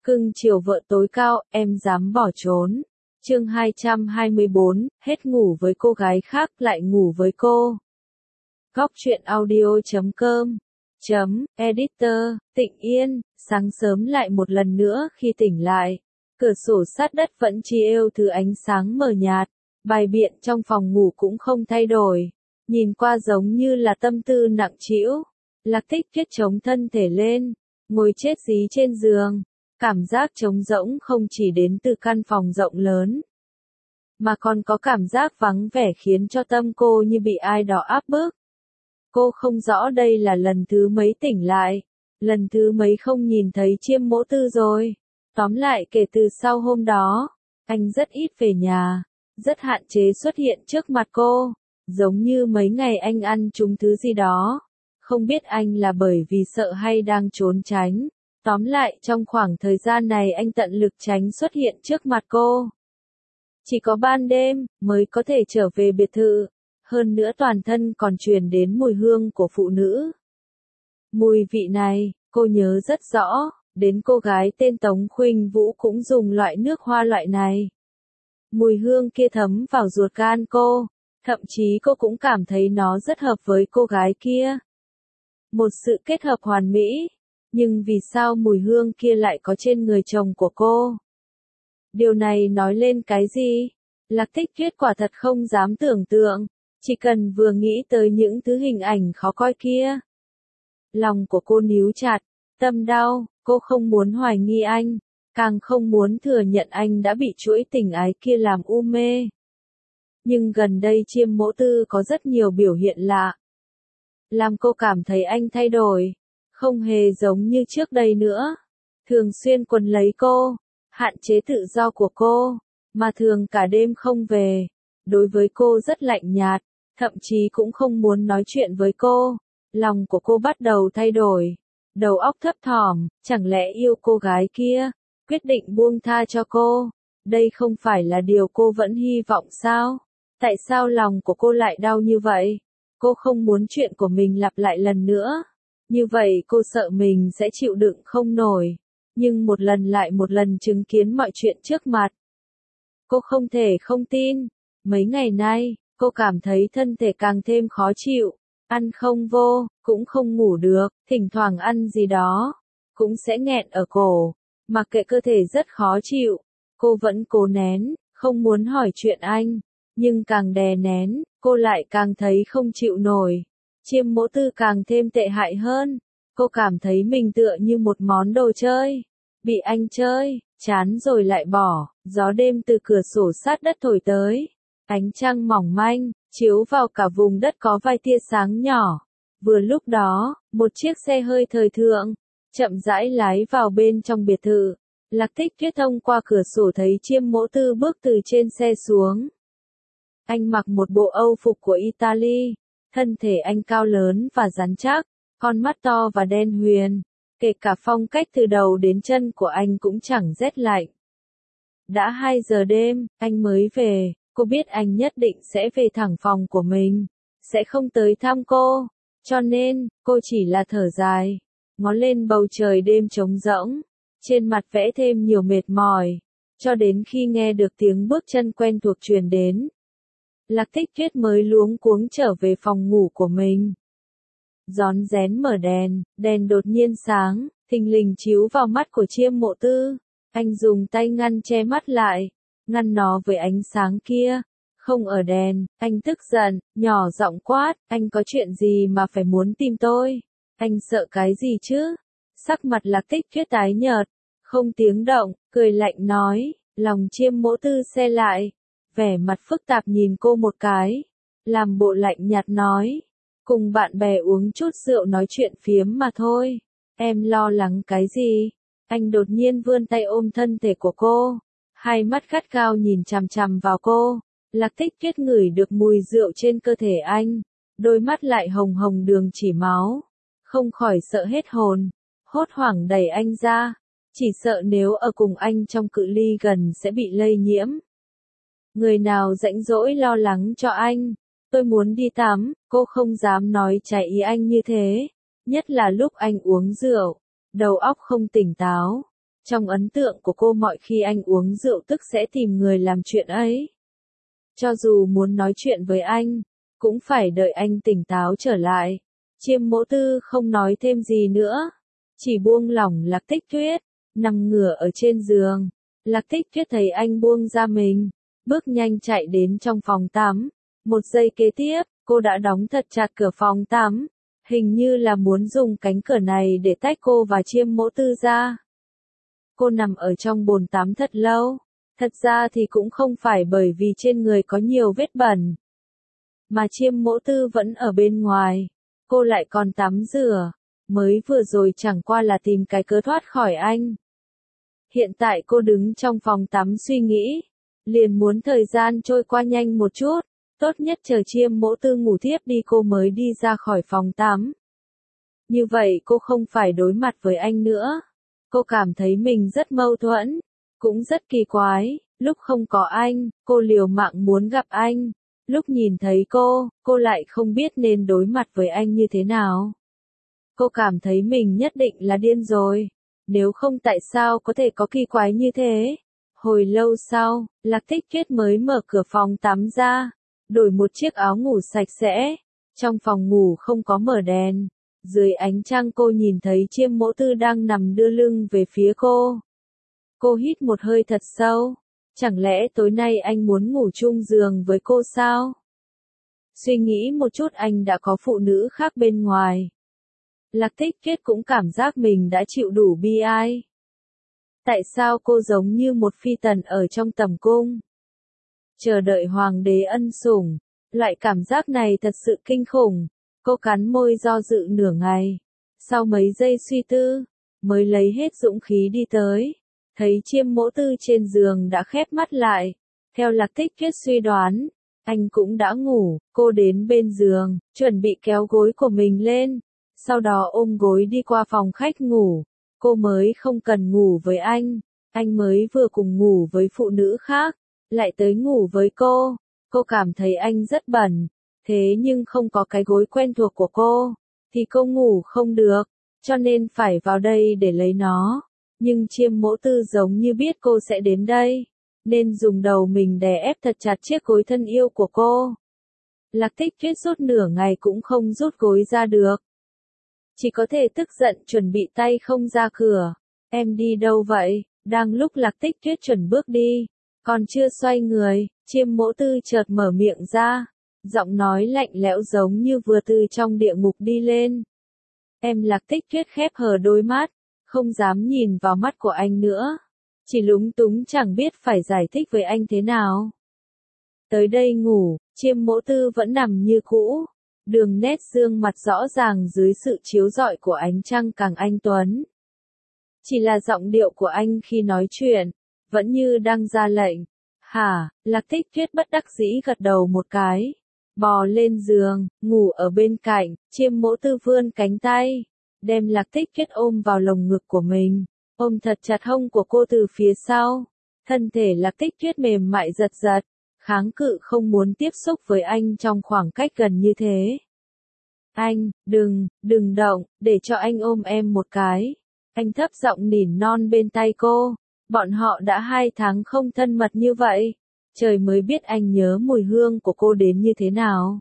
Cưng chiều vợ tối cao, em dám bỏ trốn. Chương 224, hết ngủ với cô gái khác lại ngủ với cô. Góc truyện audio.com Editor, Tịnh Yên, sáng sớm lại một lần nữa khi tỉnh lại. Cửa sổ sát đất vẫn chiếu thứ ánh sáng mờ nhạt, bài biện trong phòng ngủ cũng không thay đổi. Nhìn qua giống như là tâm tư nặng trĩu. Lạc Tích Tuyết chống thân thể lên, ngồi chết dí trên giường. Cảm giác trống rỗng không chỉ đến từ căn phòng rộng lớn, mà còn có cảm giác vắng vẻ khiến cho tâm cô như bị ai đó áp bức. Cô không rõ đây là lần thứ mấy tỉnh lại, lần thứ mấy không nhìn thấy Chiêm Mỗ Tư rồi. Tóm lại kể từ sau hôm đó, anh rất ít về nhà, rất hạn chế xuất hiện trước mặt cô, giống như mấy ngày anh ăn trúng thứ gì đó. Không biết anh là bởi vì sợ hay đang trốn tránh. Tóm lại trong khoảng thời gian này anh tận lực tránh xuất hiện trước mặt cô. Chỉ có ban đêm mới có thể trở về biệt thự, hơn nữa toàn thân còn truyền đến mùi hương của phụ nữ. Mùi vị này, cô nhớ rất rõ, đến cô gái tên Tống Khuynh Vũ cũng dùng loại nước hoa loại này. Mùi hương kia thấm vào ruột gan cô, thậm chí cô cũng cảm thấy nó rất hợp với cô gái kia. Một sự kết hợp hoàn mỹ. Nhưng vì sao mùi hương kia lại có trên người chồng của cô? Điều này nói lên cái gì? Lạc Tích Tuyết quả thật không dám tưởng tượng, chỉ cần vừa nghĩ tới những thứ hình ảnh khó coi kia. Lòng của cô níu chặt, tâm đau, cô không muốn hoài nghi anh, càng không muốn thừa nhận anh đã bị chuỗi tình ái kia làm u mê. Nhưng gần đây Chiêm Mỗ Tư có rất nhiều biểu hiện lạ, làm cô cảm thấy anh thay đổi. Không hề giống như trước đây nữa. Thường xuyên quấn lấy cô, hạn chế tự do của cô, mà thường cả đêm không về. Đối với cô rất lạnh nhạt, thậm chí cũng không muốn nói chuyện với cô. Lòng của cô bắt đầu thay đổi. Đầu óc thấp thỏm, chẳng lẽ yêu cô gái kia, quyết định buông tha cho cô. Đây không phải là điều cô vẫn hy vọng sao? Tại sao lòng của cô lại đau như vậy? Cô không muốn chuyện của mình lặp lại lần nữa. Như vậy cô sợ mình sẽ chịu đựng không nổi, nhưng một lần lại một lần chứng kiến mọi chuyện trước mặt. Cô không thể không tin, mấy ngày nay, cô cảm thấy thân thể càng thêm khó chịu, ăn không vô, cũng không ngủ được, thỉnh thoảng ăn gì đó, cũng sẽ nghẹn ở cổ, mặc kệ cơ thể rất khó chịu, cô vẫn cố nén, không muốn hỏi chuyện anh, nhưng càng đè nén, cô lại càng thấy không chịu nổi. Chiêm Mỗ Tư càng thêm tệ hại hơn, cô cảm thấy mình tựa như một món đồ chơi, bị anh chơi, chán rồi lại bỏ. Gió đêm từ cửa sổ sát đất thổi tới, ánh trăng mỏng manh, chiếu vào cả vùng đất có vài tia sáng nhỏ. Vừa lúc đó, một chiếc xe hơi thời thượng, chậm rãi lái vào bên trong biệt thự. Lạc Tích Tuyết thông qua cửa sổ thấy Chiêm Mỗ Tư bước từ trên xe xuống. Anh mặc một bộ Âu phục của Italy. Thân thể anh cao lớn và rắn chắc, con mắt to và đen huyền, kể cả phong cách từ đầu đến chân của anh cũng chẳng rét lạnh. Đã 2 giờ đêm, anh mới về, cô biết anh nhất định sẽ về thẳng phòng của mình, sẽ không tới thăm cô, cho nên, cô chỉ là thở dài, ngó lên bầu trời đêm trống rỗng, trên mặt vẽ thêm nhiều mệt mỏi, cho đến khi nghe được tiếng bước chân quen thuộc truyền đến. Lạc Tích Tuyết mới luống cuống trở về phòng ngủ của mình. Rón rén mở đèn, đèn đột nhiên sáng, thình lình chiếu vào mắt của Chiêm Mỗ Tư. Anh dùng tay ngăn che mắt lại, ngăn nó với ánh sáng kia. Không ở đèn, anh tức giận, nhỏ giọng quát, anh có chuyện gì mà phải muốn tìm tôi? Anh sợ cái gì chứ? Sắc mặt Lạc Tích Tuyết tái nhợt, không tiếng động, cười lạnh nói, lòng Chiêm Mỗ Tư se lại. Vẻ mặt phức tạp nhìn cô một cái, làm bộ lạnh nhạt nói, cùng bạn bè uống chút rượu nói chuyện phiếm mà thôi, em lo lắng cái gì? Anh đột nhiên vươn tay ôm thân thể của cô, hai mắt gắt gao nhìn chằm chằm vào cô. Lạc Tích Tuyết ngửi được mùi rượu trên cơ thể anh, đôi mắt lại hồng hồng đường chỉ máu, không khỏi sợ hết hồn, hốt hoảng đẩy anh ra, chỉ sợ nếu ở cùng anh trong cự ly gần sẽ bị lây nhiễm. Người nào rãnh rỗi lo lắng cho anh, tôi muốn đi tắm, cô không dám nói trái ý anh như thế, nhất là lúc anh uống rượu, đầu óc không tỉnh táo, Trong ấn tượng của cô mọi khi anh uống rượu tức sẽ tìm người làm chuyện ấy. Cho dù muốn nói chuyện với anh, cũng phải đợi anh tỉnh táo trở lại. Chiêm Mỗ Tư không nói thêm gì nữa, chỉ buông lỏng Lạc Tích Tuyết, nằm ngửa ở trên giường. Lạc Tích Tuyết thấy anh buông ra mình, bước nhanh chạy đến trong phòng tắm. Một giây kế tiếp, cô đã đóng thật chặt cửa phòng tắm, hình như là muốn dùng cánh cửa này để tách cô và Chiêm Mỗ Tư ra. Cô nằm ở trong bồn tắm thật lâu, thật ra thì cũng không phải bởi vì trên người có nhiều vết bẩn, mà Chiêm Mỗ Tư vẫn ở bên ngoài, cô lại còn tắm rửa, mới vừa rồi chẳng qua là tìm cái cớ thoát khỏi anh. Hiện tại cô đứng trong phòng tắm suy nghĩ, liền muốn thời gian trôi qua nhanh một chút, tốt nhất chờ Chiêm Mỗ Tư ngủ thiếp đi cô mới đi ra khỏi phòng tắm. Như vậy cô không phải đối mặt với anh nữa. Cô cảm thấy mình rất mâu thuẫn, cũng rất kỳ quái, lúc không có anh, cô liều mạng muốn gặp anh. Lúc nhìn thấy cô lại không biết nên đối mặt với anh như thế nào. Cô cảm thấy mình nhất định là điên rồi. Nếu không tại sao có thể có kỳ quái như thế? Hồi lâu sau, Lạc Tích Tuyết mới mở cửa phòng tắm ra, đổi một chiếc áo ngủ sạch sẽ. Trong phòng ngủ không có mở đèn. Dưới ánh trăng cô nhìn thấy Chiêm Mỗ Tư đang nằm đưa lưng về phía cô. Cô hít một hơi thật sâu. Chẳng lẽ tối nay anh muốn ngủ chung giường với cô sao? Suy nghĩ một chút anh đã có phụ nữ khác bên ngoài. Lạc Tích Tuyết cũng cảm giác mình đã chịu đủ bi ai. Tại sao cô giống như một phi tần ở trong tầm cung? Chờ đợi hoàng đế ân sủng, loại cảm giác này thật sự kinh khủng. Cô cắn môi do dự nửa ngày. Sau mấy giây suy tư, mới lấy hết dũng khí đi tới. Thấy Chiêm Mỗ Tư trên giường đã khép mắt lại. Theo Lạc Tích Tuyết suy đoán, anh cũng đã ngủ. Cô đến bên giường, chuẩn bị kéo gối của mình lên. Sau đó ôm gối đi qua phòng khách ngủ. Cô mới không cần ngủ với anh mới vừa cùng ngủ với phụ nữ khác, lại tới ngủ với cô. Cô cảm thấy anh rất bẩn, thế nhưng không có cái gối quen thuộc của cô, thì cô ngủ không được, cho nên phải vào đây để lấy nó. Nhưng Chiêm Mỗ Tư giống như biết cô sẽ đến đây, nên dùng đầu mình đè ép thật chặt chiếc gối thân yêu của cô. Lạc Tích Tuyết rút nửa ngày cũng không rút gối ra được. Chỉ có thể tức giận chuẩn bị tay không ra cửa. Em đi đâu vậy? Đang lúc Lạc Tích Tuyết chuẩn bước đi, còn chưa xoay người, Chiêm Mỗ Tư chợt mở miệng ra. Giọng nói lạnh lẽo giống như vừa từ trong địa ngục đi lên. Em Lạc Tích Tuyết khép hờ đôi mắt, không dám nhìn vào mắt của anh nữa. Chỉ lúng túng chẳng biết phải giải thích với anh thế nào. Tới đây ngủ, Chiêm Mỗ Tư vẫn nằm như cũ. Đường nét gương mặt rõ ràng dưới sự chiếu rọi của ánh trăng càng anh tuấn. Chỉ là giọng điệu của anh khi nói chuyện, vẫn như đang ra lệnh. Hả, Lạc Tích Tuyết bất đắc dĩ gật đầu một cái. Bò lên giường, ngủ ở bên cạnh, Chiêm Mỗ Tư vươn cánh tay, đem Lạc Tích Tuyết ôm vào lồng ngực của mình, ôm thật chặt hông của cô từ phía sau. Thân thể Lạc Tích Tuyết mềm mại giật giật, kháng cự không muốn tiếp xúc với anh trong khoảng cách gần như thế. Anh, đừng động, để cho anh ôm em một cái. Anh thấp giọng nỉ non bên tai cô. Bọn họ đã 2 tháng không thân mật như vậy. Trời mới biết anh nhớ mùi hương của cô đến như thế nào.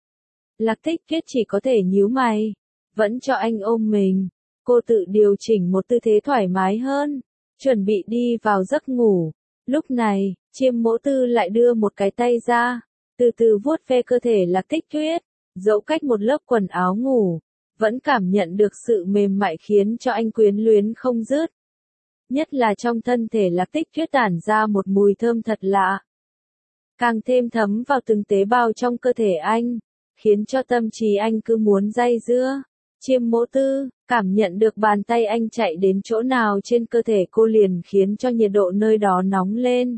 Lạc Tích Tuyết chỉ có thể nhíu mày, vẫn cho anh ôm mình. Cô tự điều chỉnh một tư thế thoải mái hơn, chuẩn bị đi vào giấc ngủ. Lúc này, Chiêm Mỗ Tư lại đưa một cái tay ra, từ từ vuốt ve cơ thể Lạc Tích Tuyết, dẫu cách một lớp quần áo ngủ, vẫn cảm nhận được sự mềm mại khiến cho anh quyến luyến không dứt. Nhất là trong thân thể Lạc Tích Tuyết tản ra một mùi thơm thật lạ, càng thêm thấm vào từng tế bào trong cơ thể anh, khiến cho tâm trí anh cứ muốn day dưa. Chiêm Mỗ Tư, cảm nhận được bàn tay anh chạy đến chỗ nào trên cơ thể cô liền khiến cho nhiệt độ nơi đó nóng lên.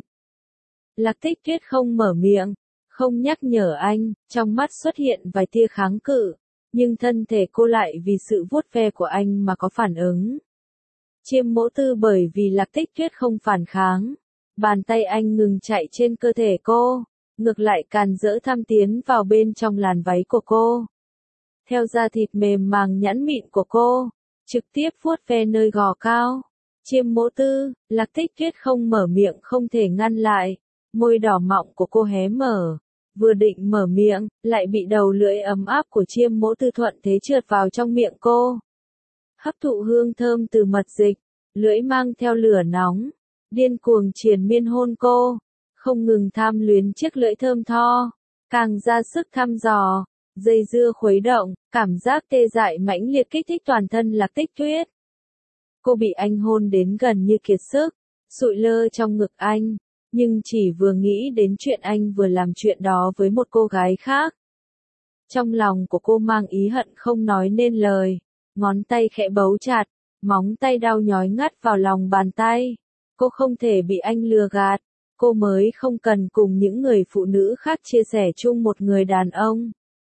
Lạc Tích Tuyết không mở miệng, không nhắc nhở anh, trong mắt xuất hiện vài tia kháng cự, nhưng thân thể cô lại vì sự vuốt ve của anh mà có phản ứng. Chiêm Mỗ Tư bởi vì Lạc Tích Tuyết không phản kháng, bàn tay anh ngừng chạy trên cơ thể cô, ngược lại càn rỡ thăm tiến vào bên trong làn váy của cô. Theo da thịt mềm màng nhẵn mịn của cô, trực tiếp vuốt ve nơi gò cao. Chiêm Mỗ Tư, Lạc Tích Tuyết không mở miệng không thể ngăn lại, môi đỏ mọng của cô hé mở. Vừa định mở miệng, lại bị đầu lưỡi ấm áp của Chiêm Mỗ Tư thuận thế trượt vào trong miệng cô. Hấp thụ hương thơm từ mật dịch, lưỡi mang theo lửa nóng, điên cuồng triền miên hôn cô, không ngừng tham luyến chiếc lưỡi thơm tho, càng ra sức thăm dò, dây dưa khuấy động, cảm giác tê dại mãnh liệt kích thích toàn thân Lạc Tích Tuyết. Cô bị anh hôn đến gần như kiệt sức, sụi lơ trong ngực anh, nhưng chỉ vừa nghĩ đến chuyện anh vừa làm chuyện đó với một cô gái khác. Trong lòng của cô mang ý hận không nói nên lời, ngón tay khẽ bấu chặt, móng tay đau nhói ngắt vào lòng bàn tay. Cô không thể bị anh lừa gạt, cô mới không cần cùng những người phụ nữ khác chia sẻ chung một người đàn ông.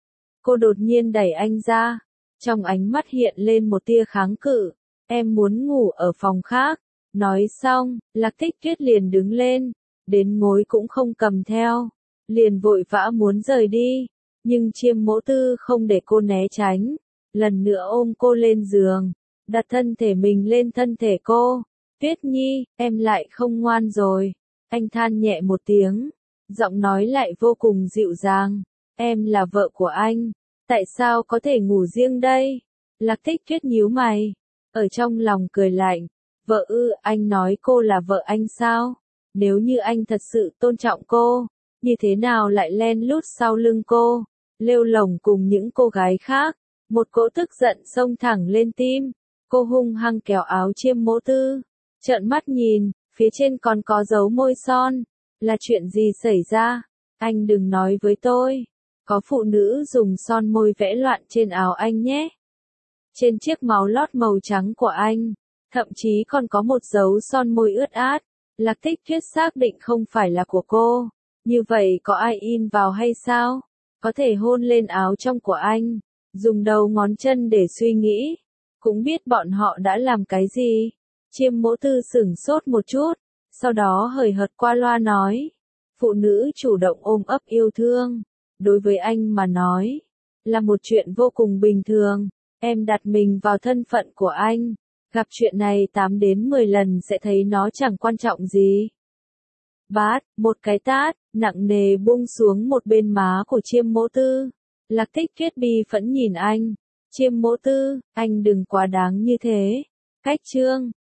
Cô đột nhiên đẩy anh ra, trong ánh mắt hiện lên một tia kháng cự, em muốn ngủ ở phòng khác. Nói xong, Lạc Tích Tuyết liền đứng lên, đến gối cũng không cầm theo, liền vội vã muốn rời đi, nhưng Chiêm Mỗ Tư không để cô né tránh, lần nữa ôm cô lên giường, đặt thân thể mình lên thân thể cô. Tuyết Nhi, em lại không ngoan rồi. Anh than nhẹ một tiếng, giọng nói lại vô cùng dịu dàng. Em là vợ của anh, tại sao có thể ngủ riêng đây? Lạc Tích Tuyết nhíu mày, ở trong lòng cười lạnh. Vợ ư, anh nói cô là vợ anh sao? Nếu như anh thật sự tôn trọng cô, như thế nào lại len lút sau lưng cô, lêu lổng cùng những cô gái khác? Một cỗ tức giận xông thẳng lên tim, cô hung hăng kéo áo Chiêm Mỗ Tư, trợn mắt nhìn, phía trên còn có dấu môi son. Là chuyện gì xảy ra? Anh đừng nói với tôi, có phụ nữ dùng son môi vẽ loạn trên áo anh nhé. Trên chiếc máu lót màu trắng của anh, thậm chí còn có một dấu son môi ướt át. Lạc Tích Tuyết xác định không phải là của cô. Như vậy có ai in vào hay sao? Có thể hôn lên áo trong của anh, dùng đầu ngón chân để suy nghĩ, cũng biết bọn họ đã làm cái gì. Chiêm Mỗ Tư sửng sốt một chút, sau đó hời hợt qua loa nói. Phụ nữ chủ động ôm ấp yêu thương, đối với anh mà nói, là một chuyện vô cùng bình thường. Em đặt mình vào thân phận của anh, gặp chuyện này 8 đến 10 lần sẽ thấy nó chẳng quan trọng gì. Bát, một cái tát, nặng nề buông xuống một bên má của Chiêm Mỗ Tư. Lạc Tích Tuyết bi phẫn nhìn anh. Chiêm Mỗ Tư, anh đừng quá đáng như thế. Cách chương